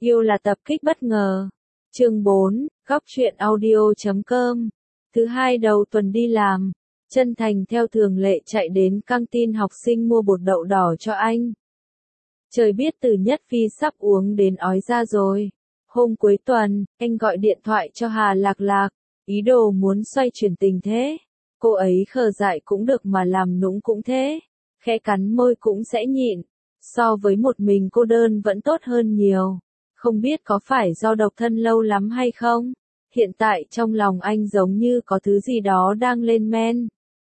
Yêu là tập kích bất ngờ. Chương 4, Góc truyện audio.com. Thứ hai đầu tuần đi làm, Chân Thành theo thường lệ chạy đến căng tin học sinh mua bột đậu đỏ cho anh. Trời biết Từ Nhất Phi sắp uống đến ói ra rồi. Hôm cuối tuần, anh gọi điện thoại cho Hà Lạc Lạc, ý đồ muốn xoay chuyển tình thế. Cô ấy khờ dại cũng được mà làm nũng cũng thế, khẽ cắn môi cũng sẽ nhịn. So với một mình cô đơn vẫn tốt hơn nhiều. Không biết có phải do độc thân lâu lắm hay không? Hiện tại trong lòng anh giống như có thứ gì đó đang lên men.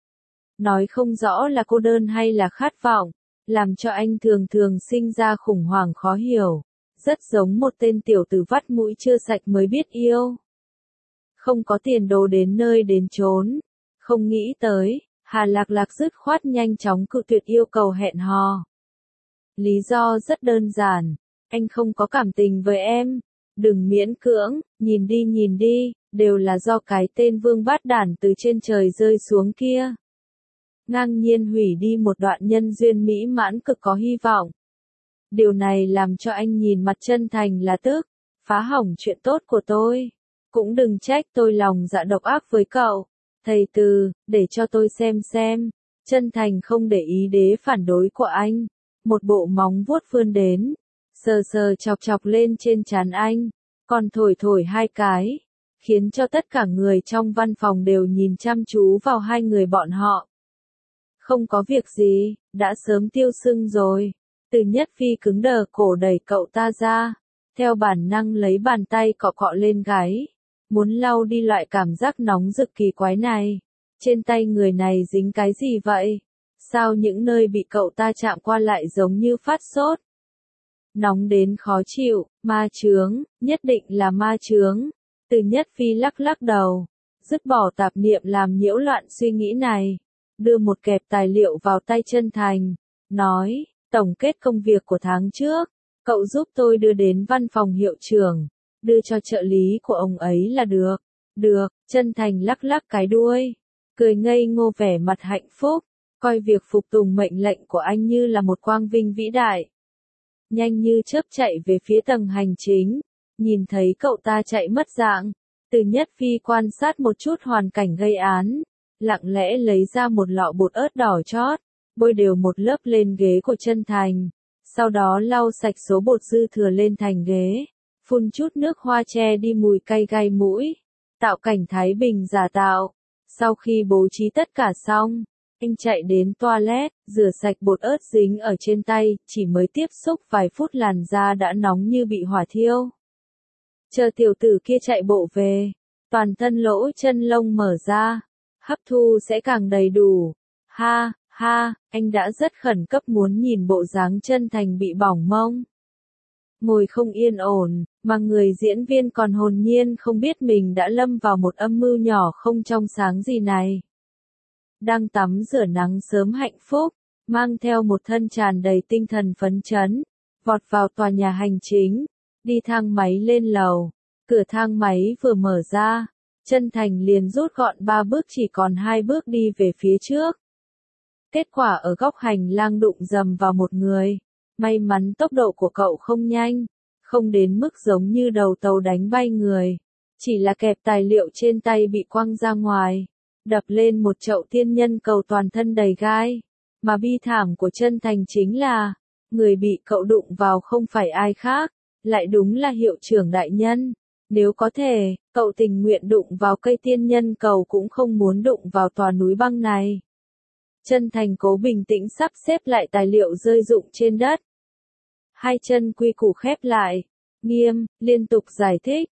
Nói không rõ là cô đơn hay là khát vọng, làm cho anh thường thường sinh ra khủng hoảng khó hiểu. Rất giống một tên tiểu tử vắt mũi chưa sạch mới biết yêu. Không có tiền đồ đến nơi đến chốn. Không nghĩ tới, Hà Lạc Lạc dứt khoát nhanh chóng cự tuyệt yêu cầu hẹn hò. Lý do rất đơn giản. Anh không có cảm tình với em. Đừng miễn cưỡng, nhìn đi, đều là do cái tên vương bát đản từ trên trời rơi xuống kia. Ngang nhiên hủy đi một đoạn nhân duyên mỹ mãn cực có hy vọng. Điều này làm cho anh nhìn mặt Chân Thành là tức, phá hỏng chuyện tốt của tôi. Cũng đừng trách tôi lòng dạ độc ác với cậu. Thầy Từ, để cho tôi xem. Chân Thành không để ý đế phản đối của anh. Một bộ móng vuốt vươn đến, sờ chọc lên trên trán anh, còn thổi hai cái, khiến cho tất cả người trong văn phòng đều nhìn chăm chú vào hai người bọn họ. Không có việc gì, đã sớm tiêu sưng rồi. Từ Nhất Phi cứng đờ cổ đẩy cậu ta ra, theo bản năng lấy bàn tay cọ lên gáy, muốn lau đi loại cảm giác nóng rực kỳ quái này. Trên tay người này dính cái gì vậy? Sao những nơi bị cậu ta chạm qua lại giống như phát sốt? Nóng đến khó chịu, ma chướng, nhất định là ma chướng. Từ Nhất Phi lắc đầu, dứt bỏ tạp niệm làm nhiễu loạn suy nghĩ này, đưa một kẹp tài liệu vào tay Chân Thành, nói, tổng kết công việc của tháng trước, cậu giúp tôi đưa đến văn phòng hiệu trưởng, đưa cho trợ lý của ông ấy là được. Được, Chân Thành lắc cái đuôi, cười ngây ngô vẻ mặt hạnh phúc, coi việc phục tùng mệnh lệnh của anh như là một quang vinh vĩ đại. Nhanh như chớp chạy về phía tầng hành chính, nhìn thấy cậu ta chạy mất dạng, Từ Nhất Phi quan sát một chút hoàn cảnh gây án, lặng lẽ lấy ra một lọ bột ớt đỏ chót, bôi đều một lớp lên ghế của Chân Thành, sau đó lau sạch số bột dư thừa lên thành ghế, phun chút nước hoa che đi mùi cay gai mũi, tạo cảnh thái bình giả tạo. Sau khi bố trí tất cả xong, anh chạy đến toilet, rửa sạch bột ớt dính ở trên tay, chỉ mới tiếp xúc vài phút làn da đã nóng như bị hỏa thiêu. Chờ tiểu tử kia chạy bộ về, toàn thân lỗ chân lông mở ra, hấp thu sẽ càng đầy đủ. Ha, anh đã rất khẩn cấp muốn nhìn bộ dáng Chân Thành bị bỏng mông. Ngồi không yên ổn, mà người diễn viên còn hồn nhiên không biết mình đã lâm vào một âm mưu nhỏ không trong sáng gì này. Đang tắm rửa nắng sớm hạnh phúc, mang theo một thân tràn đầy tinh thần phấn chấn, vọt vào tòa nhà hành chính, đi thang máy lên lầu, cửa thang máy vừa mở ra, Chân Thành liền rút gọn 3 bước chỉ còn 2 bước đi về phía trước. Kết quả ở góc hành lang đụng dầm vào một người, may mắn tốc độ của cậu không nhanh, không đến mức giống như đầu tàu đánh bay người, chỉ là kẹp tài liệu trên tay bị quăng ra ngoài, đập lên một chậu tiên nhân cầu toàn thân đầy gai. Mà bi thảm của Chân Thành chính là, người bị cậu đụng vào không phải ai khác, lại đúng là hiệu trưởng đại nhân. Nếu có thể, cậu tình nguyện đụng vào cây tiên nhân cầu cũng không muốn đụng vào tòa núi băng này. Chân Thành cố bình tĩnh sắp xếp lại tài liệu rơi rụng trên đất. Hai chân quy củ khép lại, nghiêm, liên tục giải thích,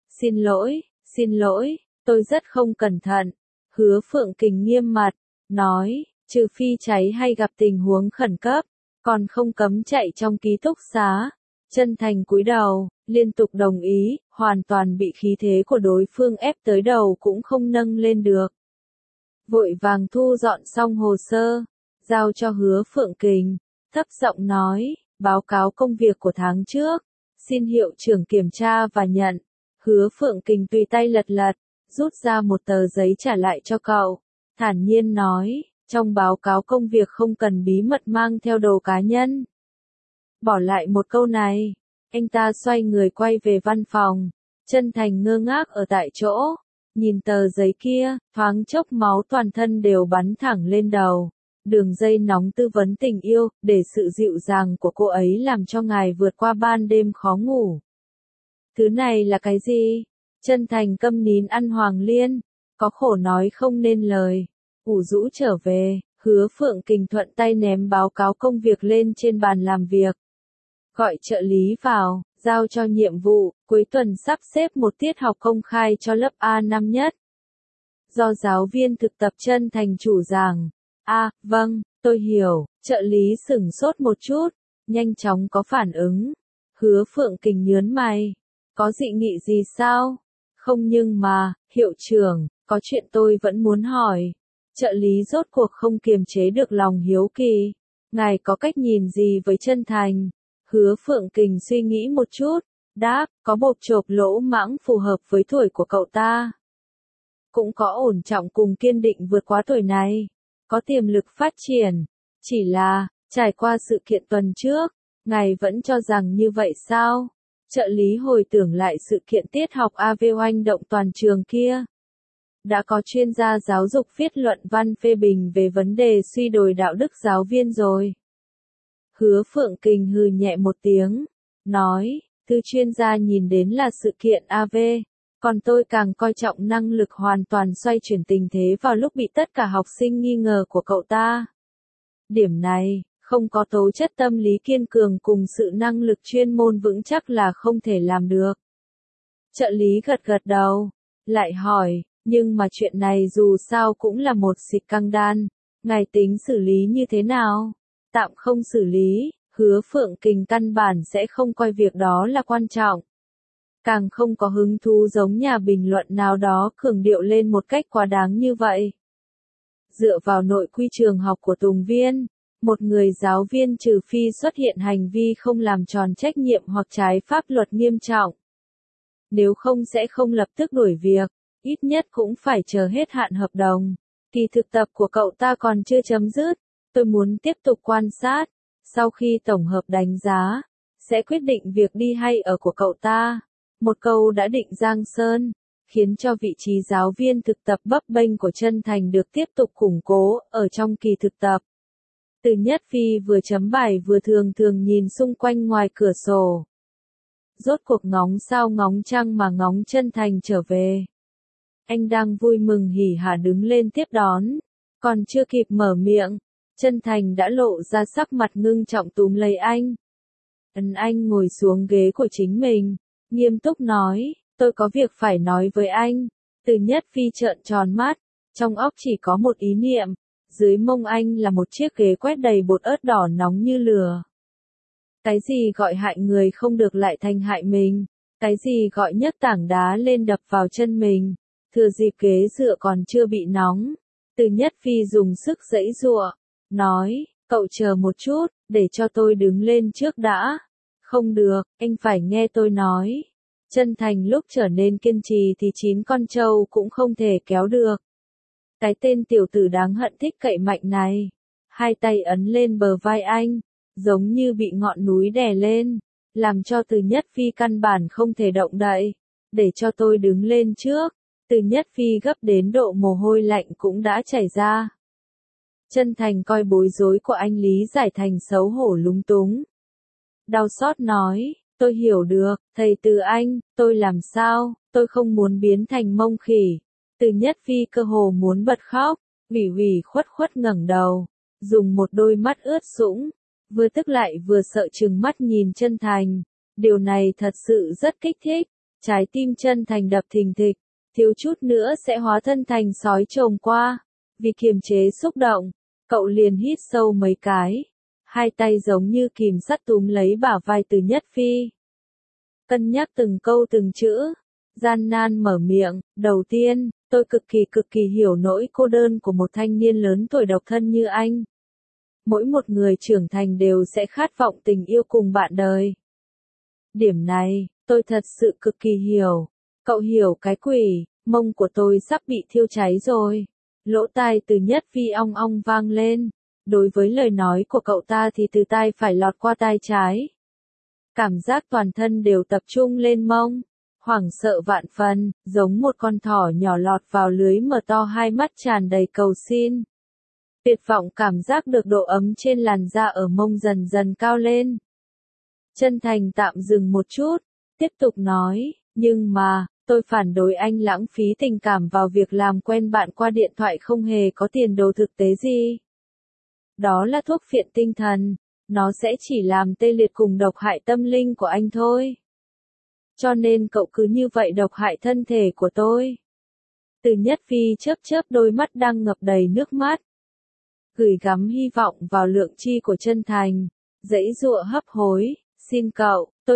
xin lỗi, tôi rất không cẩn thận. Hứa Phượng Kình nghiêm mặt, nói, trừ phi cháy hay gặp tình huống khẩn cấp, còn không cấm chạy trong ký túc xá. Chân Thành cúi đầu, liên tục đồng ý, hoàn toàn bị khí thế của đối phương ép tới đầu cũng không nâng lên được. Vội vàng thu dọn xong hồ sơ, giao cho Hứa Phượng Kình, thấp giọng nói, báo cáo công việc của tháng trước, xin hiệu trưởng kiểm tra và nhận. Hứa Phượng Kình tùy tay lật, rút ra một tờ giấy trả lại cho cậu, thản nhiên nói, trong báo cáo công việc không cần bí mật mang theo đồ cá nhân. Bỏ lại một câu này, Anh ta xoay người quay về văn phòng. Chân Thành ngơ ngác ở tại chỗ. Nhìn tờ giấy kia, thoáng chốc máu toàn thân đều bắn thẳng lên đầu. Đường dây nóng tư vấn tình yêu, để sự dịu dàng của cô ấy làm cho ngài vượt qua ban đêm khó ngủ. Thứ này là cái gì? Chân Thành câm nín ăn Hoàng Liên. Có khổ nói không nên lời. Ủ rũ trở về, Hứa Phượng Kình thuận tay ném báo cáo công việc lên trên bàn làm việc. Gọi trợ lý vào, giao cho nhiệm vụ, cuối tuần sắp xếp một tiết học công khai cho lớp A năm nhất. Do giáo viên thực tập Chân Thành chủ giảng. Vâng, tôi hiểu, trợ lý sửng sốt một chút, nhanh chóng có phản ứng. Hứa Phượng Kình nhớn mày. Có dị nghị gì sao? Không nhưng mà, hiệu trưởng, có chuyện tôi vẫn muốn hỏi. Trợ lý rốt cuộc không kiềm chế được lòng hiếu kỳ. Ngài có cách nhìn gì với Chân Thành? Hứa Phượng Kình suy nghĩ một chút, đáp, có bộp chộp lỗ mãng phù hợp với tuổi của cậu ta. Cũng có ổn trọng cùng kiên định vượt quá tuổi này. Có tiềm lực phát triển. Chỉ là, trải qua sự kiện tuần trước, ngài vẫn cho rằng như vậy sao? Trợ lý hồi tưởng lại sự kiện tiết học AV oanh động toàn trường kia. Đã có chuyên gia giáo dục viết luận văn phê bình về vấn đề suy đồi đạo đức giáo viên rồi. Hứa Phượng Kình hừ nhẹ một tiếng, nói, thứ chuyên gia nhìn đến là sự kiện AV, còn tôi càng coi trọng năng lực hoàn toàn xoay chuyển tình thế vào lúc bị tất cả học sinh nghi ngờ của cậu ta. Điểm này, không có tố chất tâm lý kiên cường cùng sự năng lực chuyên môn vững chắc là không thể làm được. Trợ lý gật gật đầu, lại hỏi, nhưng mà chuyện này dù sao cũng là một xịt căng đan, ngài tính xử lý như thế nào? Tạm không xử lý, Hứa Phượng Kình căn bản sẽ không coi việc đó là quan trọng. Càng không có hứng thú giống nhà bình luận nào đó cường điệu lên một cách quá đáng như vậy. Dựa vào nội quy trường học của Tùng Viên, một người giáo viên trừ phi xuất hiện hành vi không làm tròn trách nhiệm hoặc trái pháp luật nghiêm trọng. Nếu không sẽ không lập tức đuổi việc, ít nhất cũng phải chờ hết hạn hợp đồng. Kỳ thực tập của cậu ta còn chưa chấm dứt, tôi muốn tiếp tục quan sát, sau khi tổng hợp đánh giá, sẽ quyết định việc đi hay ở của cậu ta. Một câu đã định giang sơn, khiến cho vị trí giáo viên thực tập bấp bênh của Chân Thành được tiếp tục củng cố ở trong kỳ thực tập. Từ Nhất Phi vừa chấm bài vừa thường thường nhìn xung quanh ngoài cửa sổ. Rốt cuộc ngóng sao ngóng trăng mà ngóng Chân Thành trở về. Anh đang vui mừng hỉ hả đứng lên tiếp đón, còn chưa kịp mở miệng, Chân Thành đã lộ ra sắc mặt ngưng trọng túm lấy anh. Anh ngồi xuống ghế của chính mình, nghiêm túc nói, tôi có việc phải nói với anh. Từ Nhất Phi trợn tròn mắt, trong óc chỉ có một ý niệm, dưới mông anh là một chiếc ghế quét đầy bột ớt đỏ nóng như lửa. Cái gì gọi hại người không được lại thành hại mình, cái gì gọi nhấc tảng đá lên đập vào chân mình, thừa dịp ghế dựa còn chưa bị nóng. Từ Nhất Phi dùng sức giãy giụa, nói, cậu chờ một chút, để cho tôi đứng lên trước đã. Không được, anh phải nghe tôi nói. Chân Thành lúc trở nên kiên trì thì 9 con trâu cũng không thể kéo được. Cái tên tiểu tử đáng hận thích cậy mạnh này. Hai tay ấn lên bờ vai anh, giống như bị ngọn núi đè lên, làm cho Từ Nhất Phi căn bản không thể động đậy. Để cho tôi đứng lên trước. Từ Nhất Phi gấp đến độ mồ hôi lạnh cũng đã chảy ra. Chân Thành coi bối rối của anh lý giải thành xấu hổ lúng túng. Đau xót nói, tôi hiểu được, thầy Từ anh, tôi làm sao, tôi không muốn biến thành mông khỉ. Từ Nhất Phi cơ hồ muốn bật khóc, ủy khuất ngẩng đầu, dùng một đôi mắt ướt sũng, vừa tức lại vừa sợ trừng mắt nhìn Chân Thành. Điều này thật sự rất kích thích, trái tim Chân Thành đập thình thịch, thiếu chút nữa sẽ hóa thân thành sói trồm qua. Vì kiềm chế xúc động, cậu liền hít sâu mấy cái, hai tay giống như kìm sắt túm lấy bả vai Từ Nhất Phi. Cân nhắc từng câu từng chữ, gian nan mở miệng, đầu tiên, tôi cực kỳ hiểu nỗi cô đơn của một thanh niên lớn tuổi độc thân như anh. Mỗi một người trưởng thành đều sẽ khát vọng tình yêu cùng bạn đời. Điểm này, tôi thật sự cực kỳ hiểu. Cậu hiểu cái quỷ, mông của tôi sắp bị thiêu cháy rồi. Lỗ tai Từ Nhất Phi ong ong vang lên. Đối với lời nói của cậu ta thì từ tai phải lọt qua tai trái. Cảm giác toàn thân đều tập trung lên mông. Hoảng sợ vạn phần, giống một con thỏ nhỏ lọt vào lưới mở to hai mắt tràn đầy cầu xin. Tuyệt vọng cảm giác được độ ấm trên làn da ở mông dần dần cao lên. Chân Thành tạm dừng một chút, tiếp tục nói, nhưng mà, tôi phản đối anh lãng phí tình cảm vào việc làm quen bạn qua điện thoại không hề có tiền đồ thực tế gì. Đó là thuốc phiện tinh thần, nó sẽ chỉ làm tê liệt cùng độc hại tâm linh của anh thôi. Cho nên cậu cứ như vậy độc hại thân thể của tôi. Từ Nhất Phi chớp chớp đôi mắt đang ngập đầy nước mắt. Gửi gắm hy vọng vào lượng chi của Chân Thành, giãy giụa hấp hối, xin cậu, tôi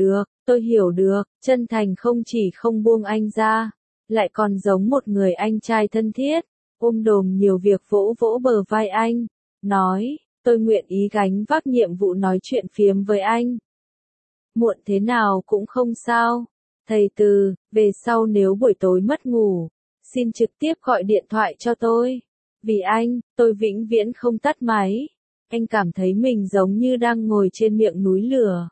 hiểu được, Chân Thành không chỉ không buông anh ra, lại còn giống một người anh trai thân thiết, ôm đồm nhiều việc vỗ vỗ bờ vai anh, nói, tôi nguyện ý gánh vác nhiệm vụ nói chuyện phiếm với anh. Muộn thế nào cũng không sao, thầy Từ, về sau nếu buổi tối mất ngủ, xin trực tiếp gọi điện thoại cho tôi. Vì anh, tôi vĩnh viễn không tắt máy. Anh cảm thấy mình giống như đang ngồi trên miệng núi lửa.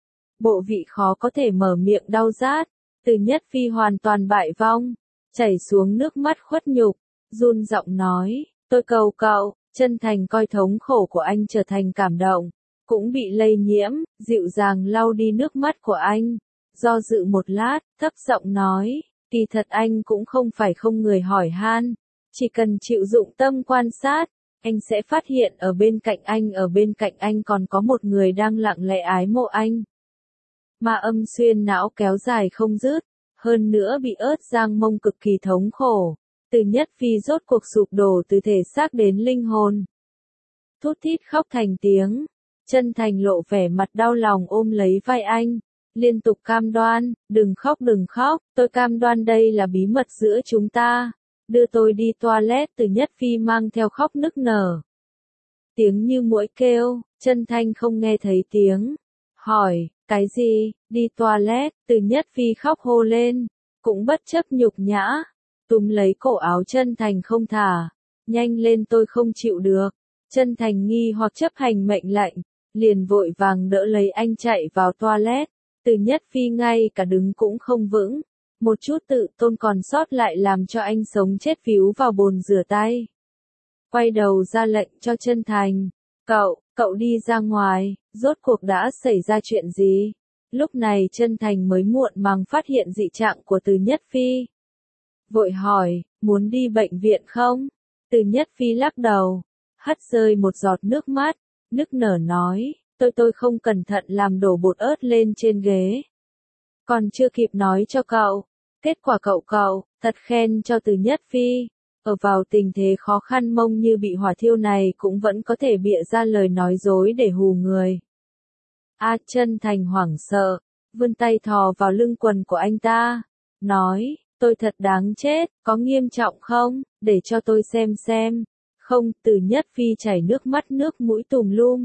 Bộ vị khó có thể mở miệng đau rát. Từ Nhất Phi hoàn toàn bại vong, chảy xuống nước mắt khuất nhục, run giọng nói, tôi cầu cậu. Chân Thành coi thống khổ của anh trở thành cảm động, cũng bị lây nhiễm, dịu dàng lau đi nước mắt của anh. Do dự một lát, thấp giọng nói, kỳ thật anh cũng không phải không người hỏi han. Chỉ cần chịu dụng tâm quan sát, anh sẽ phát hiện ở bên cạnh anh còn có một người đang lặng lẽ ái mộ anh. Mà âm xuyên não kéo dài không dứt, hơn nữa bị ớt giang mông cực kỳ thống khổ. Từ Nhất Phi rốt cuộc sụp đổ từ thể xác đến linh hồn. Thút thít khóc thành tiếng, Chân Thành lộ vẻ mặt đau lòng ôm lấy vai anh, liên tục cam đoan, đừng khóc, tôi cam đoan đây là bí mật giữa chúng ta. Đưa tôi đi toilet. Từ Nhất Phi mang theo khóc nức nở. Tiếng như muỗi kêu, Chân Thành không nghe thấy tiếng. Hỏi, cái gì, đi toilet? Từ Nhất Phi khóc hô lên, cũng bất chấp nhục nhã. Túm lấy cổ áo Chân Thành không thả. Nhanh lên tôi không chịu được. Chân Thành nghi hoặc chấp hành mệnh lệnh, liền vội vàng đỡ lấy anh chạy vào toilet. Từ Nhất Phi ngay cả đứng cũng không vững. Một chút tự tôn còn sót lại làm cho anh sống chết víu vào bồn rửa tay. Quay đầu ra lệnh cho Chân Thành. Cậu đi ra ngoài, rốt cuộc đã xảy ra chuyện gì? Lúc này Chân Thành mới muộn màng phát hiện dị trạng của Từ Nhất Phi. Vội hỏi, muốn đi bệnh viện không? Từ Nhất Phi lắc đầu, hắt rơi một giọt nước mắt, nức nở nói, tôi không cẩn thận làm đổ bột ớt lên trên ghế. Còn chưa kịp nói cho cậu, kết quả cậu, thật khen cho Từ Nhất Phi. Ở vào tình thế khó khăn mông như bị hỏa thiêu này cũng vẫn có thể bịa ra lời nói dối để hù người. Chân Thành hoảng sợ, vươn tay thò vào lưng quần của anh ta, nói, tôi thật đáng chết, có nghiêm trọng không, để cho tôi xem. Không, Từ Nhất Phi chảy nước mắt nước mũi tùm lum.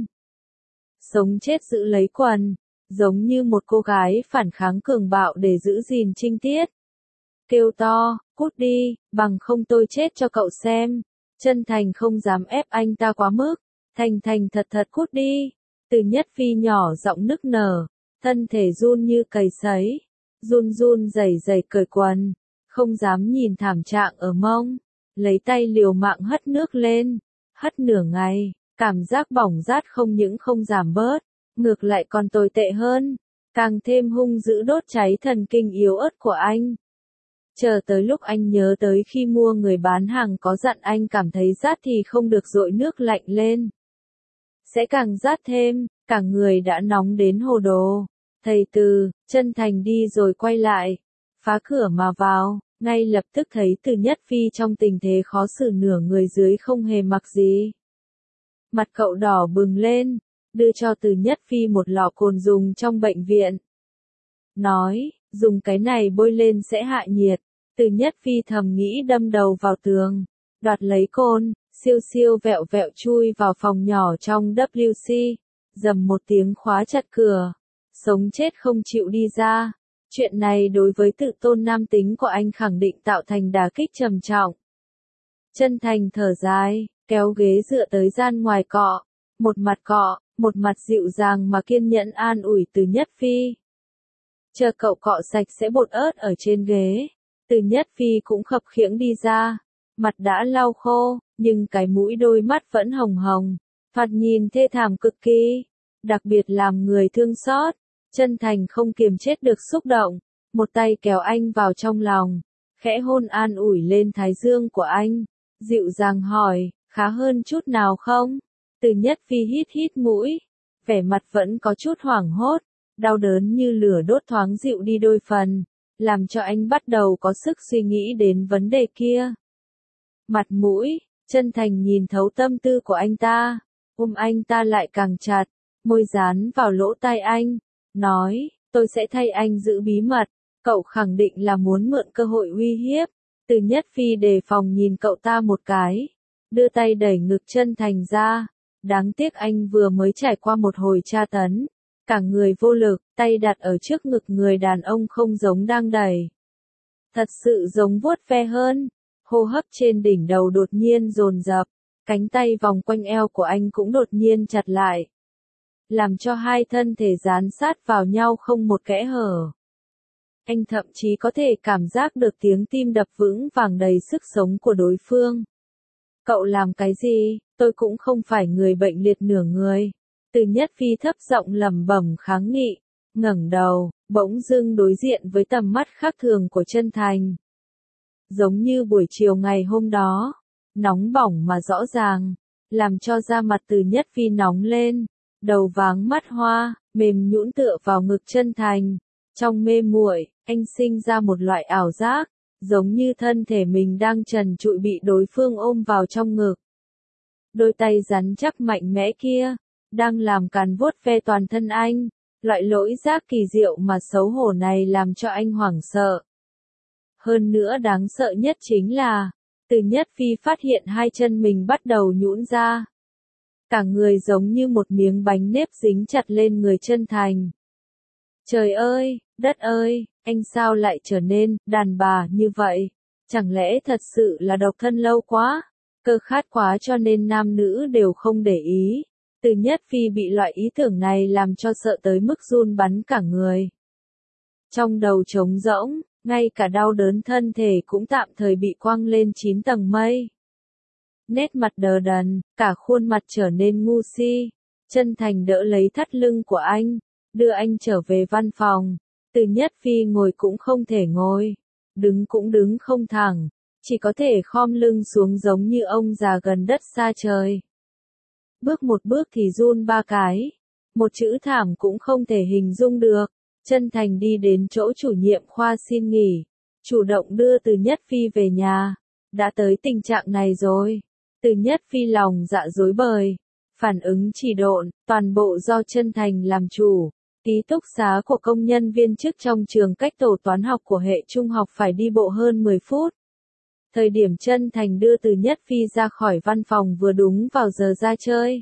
Sống chết giữ lấy quần, giống như một cô gái phản kháng cường bạo để giữ gìn trinh tiết. Kêu to, cút đi, bằng không tôi chết cho cậu xem. Chân Thành không dám ép anh ta quá mức. Thành thật cút đi. Từ Nhất Phi nhỏ giọng nức nở, thân thể run như cầy sấy. Run rẩy cởi quần, không dám nhìn thảm trạng ở mông. Lấy tay liều mạng hất nước lên, hất nửa ngày, cảm giác bỏng rát không những không giảm bớt, ngược lại còn tồi tệ hơn, càng thêm hung dữ đốt cháy thần kinh yếu ớt của anh. Chờ tới lúc anh nhớ tới khi mua người bán hàng có dặn anh cảm thấy rát thì không được dội nước lạnh lên. Sẽ càng rát thêm, cả người đã nóng đến hồ đồ. Thầy Từ, Chân Thành đi rồi quay lại, phá cửa mà vào, ngay lập tức thấy Từ Nhất Phi trong tình thế khó xử nửa người dưới không hề mặc gì. Mặt cậu đỏ bừng lên, đưa cho Từ Nhất Phi một lọ cồn dùng trong bệnh viện. Nói, dùng cái này bôi lên sẽ hạ nhiệt. Từ Nhất Phi thầm nghĩ đâm đầu vào tường, đoạt lấy côn, siêu vẹo chui vào phòng nhỏ trong WC, dầm một tiếng khóa chặt cửa, sống chết không chịu đi ra. Chuyện này đối với tự tôn nam tính của anh khẳng định tạo thành đả kích trầm trọng. Chân Thành thở dài, kéo ghế dựa tới gian ngoài cọ, một mặt cọ, một mặt dịu dàng mà kiên nhẫn an ủi Từ Nhất Phi. Chờ cậu cọ sạch sẽ bột ớt ở trên ghế, Từ Nhất Phi cũng khập khiễng đi ra, mặt đã lau khô, nhưng cái mũi đôi mắt vẫn hồng hồng, thoạt nhìn thê thảm cực kỳ, đặc biệt làm người thương xót. Chân Thành không kiềm chết được xúc động, một tay kéo anh vào trong lòng, khẽ hôn an ủi lên thái dương của anh, dịu dàng hỏi, khá hơn chút nào không? Từ Nhất Phi hít hít mũi, vẻ mặt vẫn có chút hoảng hốt, đau đớn như lửa đốt thoáng dịu đi đôi phần, làm cho anh bắt đầu có sức suy nghĩ đến vấn đề kia. Mặt mũi, Chân Thành nhìn thấu tâm tư của anh ta, ôm anh ta lại càng chặt, môi dán vào lỗ tai anh, nói, tôi sẽ thay anh giữ bí mật, cậu khẳng định là muốn mượn cơ hội uy hiếp. Từ Nhất Phi đề phòng nhìn cậu ta một cái, đưa tay đẩy ngực Chân Thành ra, đáng tiếc anh vừa mới trải qua một hồi tra tấn, cả người vô lực, tay đặt ở trước ngực người đàn ông không giống đang đẩy. Thật sự giống vuốt ve hơn, hô hấp trên đỉnh đầu đột nhiên dồn dập, cánh tay vòng quanh eo của anh cũng đột nhiên chặt lại, làm cho hai thân thể dán sát vào nhau không một kẽ hở. Anh thậm chí có thể cảm giác được tiếng tim đập vững vàng đầy sức sống của đối phương. Cậu làm cái gì? Tôi cũng không phải người bệnh liệt nửa người. Từ Nhất Phi thấp giọng lẩm bẩm kháng nghị, ngẩng đầu, bỗng dưng đối diện với tầm mắt khác thường của Chân Thành. Giống như buổi chiều ngày hôm đó, nóng bỏng mà rõ ràng, làm cho da mặt Từ Nhất Phi nóng lên, đầu váng mắt hoa, mềm nhũn tựa vào ngực Chân Thành. Trong mê muội, anh sinh ra một loại ảo giác, giống như thân thể mình đang trần trụi bị đối phương ôm vào trong ngực. Đôi tay rắn chắc mạnh mẽ kia, đang làm càn vuốt ve toàn thân anh, loại lỗi giác kỳ diệu mà xấu hổ này làm cho anh hoảng sợ. Hơn nữa đáng sợ nhất chính là, Từ Nhất Phi phát hiện hai chân mình bắt đầu nhũn ra. Cả người giống như một miếng bánh nếp dính chặt lên người Chân Thành. Trời ơi, đất ơi, anh sao lại trở nên đàn bà như vậy? Chẳng lẽ thật sự là độc thân lâu quá, cơ khát quá cho nên nam nữ đều không để ý? Từ Nhất Phi bị loại ý tưởng này làm cho sợ tới mức run bắn cả người. Trong đầu trống rỗng, ngay cả đau đớn thân thể cũng tạm thời bị quăng lên 9 tầng mây. Nét mặt đờ đẫn, cả khuôn mặt trở nên ngu si. Chân Thành đỡ lấy thắt lưng của anh, đưa anh trở về văn phòng. Từ Nhất Phi ngồi cũng không thể ngồi, đứng cũng đứng không thẳng, chỉ có thể khom lưng xuống giống như ông già gần đất xa trời. Bước một bước thì run 3 cái, một chữ thảm cũng không thể hình dung được. Chân Thành đi đến chỗ chủ nhiệm khoa xin nghỉ, chủ động đưa Từ Nhất Phi về nhà. Đã tới tình trạng này rồi. Từ Nhất Phi lòng dạ rối bời, phản ứng chỉ độn, toàn bộ do Chân Thành làm chủ. Ký túc xá của công nhân viên chức trong trường cách tổ toán học của hệ trung học phải đi bộ hơn 10 phút. Thời điểm Chân Thành đưa Từ Nhất Phi ra khỏi văn phòng vừa đúng vào giờ ra chơi.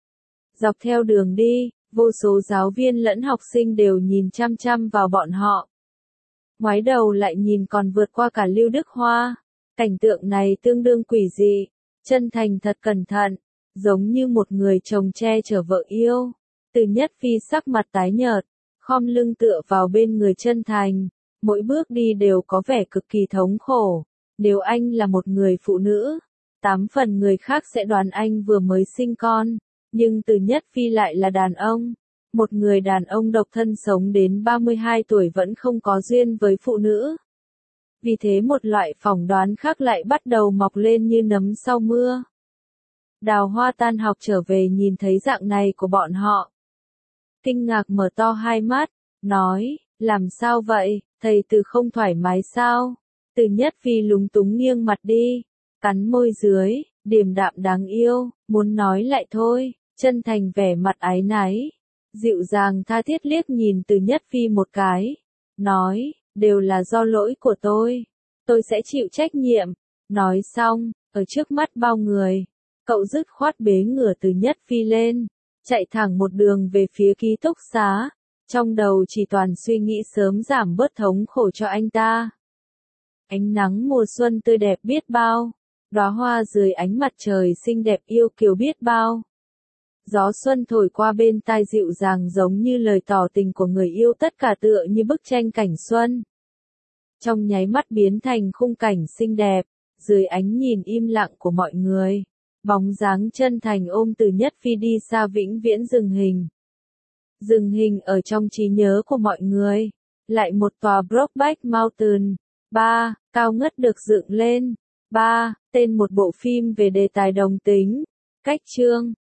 Dọc theo đường đi, vô số giáo viên lẫn học sinh đều nhìn chăm chăm vào bọn họ. Ngoái đầu lại nhìn còn vượt qua cả Lưu Đức Hoa. Cảnh tượng này tương đương quỷ dị. Chân Thành thật cẩn thận, giống như một người chồng che chở vợ yêu. Từ Nhất Phi sắc mặt tái nhợt, khom lưng tựa vào bên người Chân Thành, mỗi bước đi đều có vẻ cực kỳ thống khổ. Nếu anh là một người phụ nữ, 8 phần người khác sẽ đoán anh vừa mới sinh con, nhưng Từ Nhất Phi lại là đàn ông. Một người đàn ông độc thân sống đến 32 tuổi vẫn không có duyên với phụ nữ. Vì thế một loại phỏng đoán khác lại bắt đầu mọc lên như nấm sau mưa. Đào Hoa tan học trở về nhìn thấy dạng này của bọn họ. Kinh ngạc mở to hai mắt, nói, làm sao vậy, thầy Từ không thoải mái sao? Từ Nhất Phi lúng túng nghiêng mặt đi, cắn môi dưới, điềm đạm đáng yêu, muốn nói lại thôi. Chân Thành vẻ mặt áy náy, dịu dàng tha thiết liếc nhìn Từ Nhất Phi một cái, nói, đều là do lỗi của tôi sẽ chịu trách nhiệm. Nói xong, ở trước mắt bao người, cậu dứt khoát bế ngửa Từ Nhất Phi lên, chạy thẳng một đường về phía ký túc xá, trong đầu chỉ toàn suy nghĩ sớm giảm bớt thống khổ cho anh ta. Ánh nắng mùa xuân tươi đẹp biết bao, đóa hoa dưới ánh mặt trời xinh đẹp yêu kiều biết bao. Gió xuân thổi qua bên tai dịu dàng giống như lời tỏ tình của người yêu, tất cả tựa như bức tranh cảnh xuân. Trong nháy mắt biến thành khung cảnh xinh đẹp, dưới ánh nhìn im lặng của mọi người. Bóng dáng chân thành ôm Từ Nhất Phi đi xa vĩnh viễn dừng hình. Dừng hình ở trong trí nhớ của mọi người. Lại một tòa Brokeback Mountain. 3. Cao ngất được dựng lên. 3. Tên một bộ phim về đề tài đồng tính. Cách chương